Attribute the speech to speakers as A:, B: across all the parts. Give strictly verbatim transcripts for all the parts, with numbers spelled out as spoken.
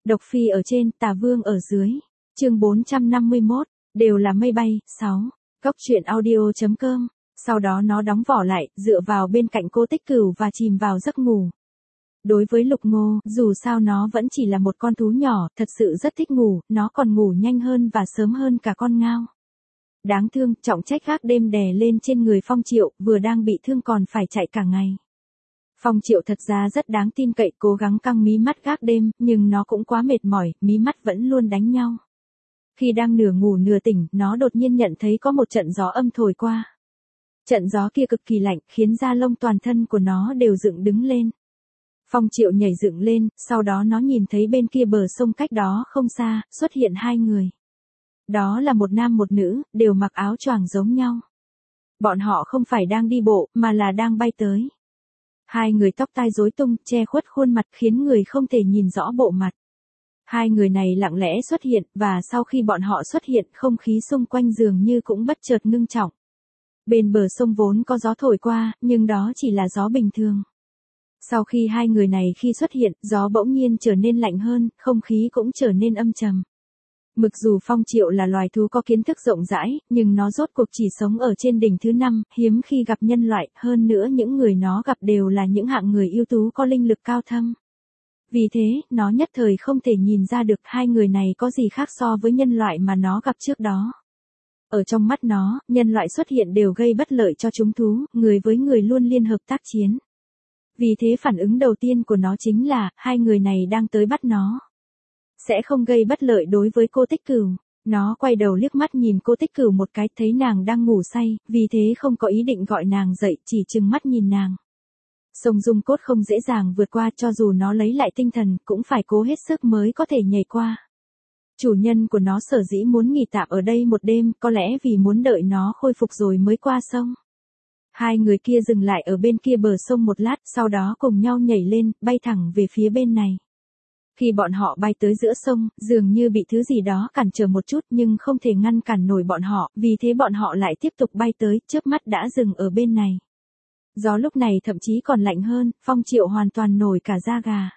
A: Độc Phi ở trên, Tà Vương ở dưới. Chương bốn trăm năm mươi mốt, đều là mây bay. sáu. Cốc truyện audio chấm com. Sau đó nó đóng vỏ lại, dựa vào bên cạnh Cô Tích Cửu và chìm vào giấc ngủ. Đối với Lục Ngô, dù sao nó vẫn chỉ là một con thú nhỏ, thật sự rất thích ngủ, nó còn ngủ nhanh hơn và sớm hơn cả con ngao. Đáng thương, trọng trách gác đêm đè lên trên người Phong Triệu, vừa đang bị thương còn phải chạy cả ngày. Phong Triệu thật ra rất đáng tin cậy, cố gắng căng mí mắt gác đêm, nhưng nó cũng quá mệt mỏi, mí mắt vẫn luôn đánh nhau. Khi đang nửa ngủ nửa tỉnh, nó đột nhiên nhận thấy có một trận gió âm thổi qua. Trận gió kia cực kỳ lạnh, khiến da lông toàn thân của nó đều dựng đứng lên. Phong Triệu nhảy dựng lên, sau đó nó nhìn thấy bên kia bờ sông cách đó không xa, xuất hiện hai người. Đó là một nam một nữ, đều mặc áo choàng giống nhau. Bọn họ không phải đang đi bộ, mà là đang bay tới. Hai người tóc tai rối tung, che khuất khuôn mặt khiến người không thể nhìn rõ bộ mặt. Hai người này lặng lẽ xuất hiện, và sau khi bọn họ xuất hiện, không khí xung quanh dường như cũng bất chợt ngưng trọng. Bên bờ sông vốn có gió thổi qua, nhưng đó chỉ là gió bình thường. Sau khi hai người này khi xuất hiện, gió bỗng nhiên trở nên lạnh hơn, không khí cũng trở nên âm trầm. Mặc dù Phong Triệu là loài thú có kiến thức rộng rãi, nhưng nó rốt cuộc chỉ sống ở trên đỉnh thứ năm, hiếm khi gặp nhân loại, hơn nữa những người nó gặp đều là những hạng người ưu tú có linh lực cao thâm. Vì thế, nó nhất thời không thể nhìn ra được hai người này có gì khác so với nhân loại mà nó gặp trước đó. Ở trong mắt nó, nhân loại xuất hiện đều gây bất lợi cho chúng thú, người với người luôn liên hợp tác chiến. Vì thế phản ứng đầu tiên của nó chính là, hai người này đang tới bắt nó. Sẽ không gây bất lợi đối với Cô Tích Cửu. Nó quay đầu liếc mắt nhìn Cô Tích Cửu một cái, thấy nàng đang ngủ say, vì thế không có ý định gọi nàng dậy, chỉ trừng mắt nhìn nàng. Sông Dung Cốt không dễ dàng vượt qua, cho dù nó lấy lại tinh thần, cũng phải cố hết sức mới có thể nhảy qua. Chủ nhân của nó sở dĩ muốn nghỉ tạm ở đây một đêm, có lẽ vì muốn đợi nó khôi phục rồi mới qua sông. Hai người kia dừng lại ở bên kia bờ sông một lát, sau đó cùng nhau nhảy lên, bay thẳng về phía bên này. Khi bọn họ bay tới giữa sông, dường như bị thứ gì đó cản trở một chút nhưng không thể ngăn cản nổi bọn họ, vì thế bọn họ lại tiếp tục bay tới, chớp mắt đã dừng ở bên này. Gió lúc này thậm chí còn lạnh hơn, Phong Triệu hoàn toàn nổi cả da gà.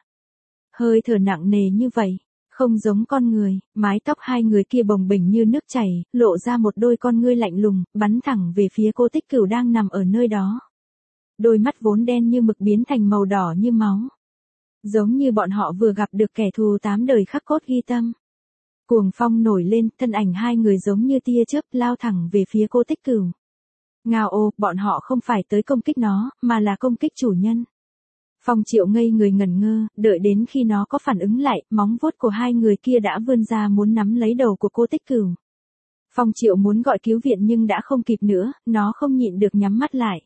A: Hơi thở nặng nề như vậy, không giống con người, mái tóc hai người kia bồng bềnh như nước chảy, lộ ra một đôi con ngươi lạnh lùng, bắn thẳng về phía Cô Tích Cửu đang nằm ở nơi đó. Đôi mắt vốn đen như mực biến thành màu đỏ như máu. Giống như bọn họ vừa gặp được kẻ thù tám đời khắc cốt ghi tâm. Cuồng phong nổi lên, thân ảnh hai người giống như tia chớp lao thẳng về phía Cô Tích Cửu. Ngao ô, bọn họ không phải tới công kích nó, mà là công kích chủ nhân. Phong Triệu ngây người ngẩn ngơ, đợi đến khi nó có phản ứng lại, móng vuốt của hai người kia đã vươn ra muốn nắm lấy đầu của Cô Tích Cửu. Phong Triệu muốn gọi cứu viện nhưng đã không kịp nữa, nó không nhịn được nhắm mắt lại.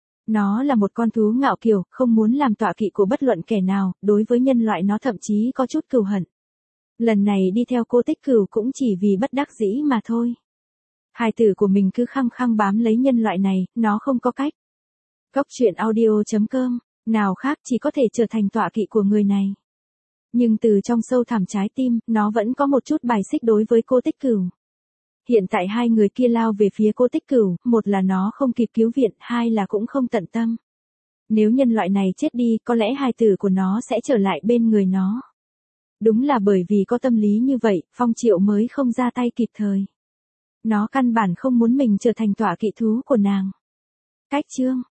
A: Nó là một con thú ngạo kiều, không muốn làm tọa kỵ của bất luận kẻ nào, đối với nhân loại nó thậm chí có chút cừu hận. Lần này đi theo Cô Tích Cửu cũng chỉ vì bất đắc dĩ mà thôi. Hài tử của mình cứ khăng khăng bám lấy nhân loại này, nó không có cách. Cốc truyện audio chấm com, nào khác chỉ có thể trở thành tọa kỵ của người này. Nhưng từ trong sâu thẳm trái tim, nó vẫn có một chút bài xích đối với Cô Tích Cửu. Hiện tại hai người kia lao về phía Cô Tích Cửu, một là nó không kịp cứu viện, hai là cũng không tận tâm. Nếu nhân loại này chết đi, có lẽ hài tử của nó sẽ trở lại bên người nó. Đúng là bởi vì có tâm lý như vậy, Phong Triệu mới không ra tay kịp thời. Nó căn bản không muốn mình trở thành tọa kỵ thú của nàng. Cách chương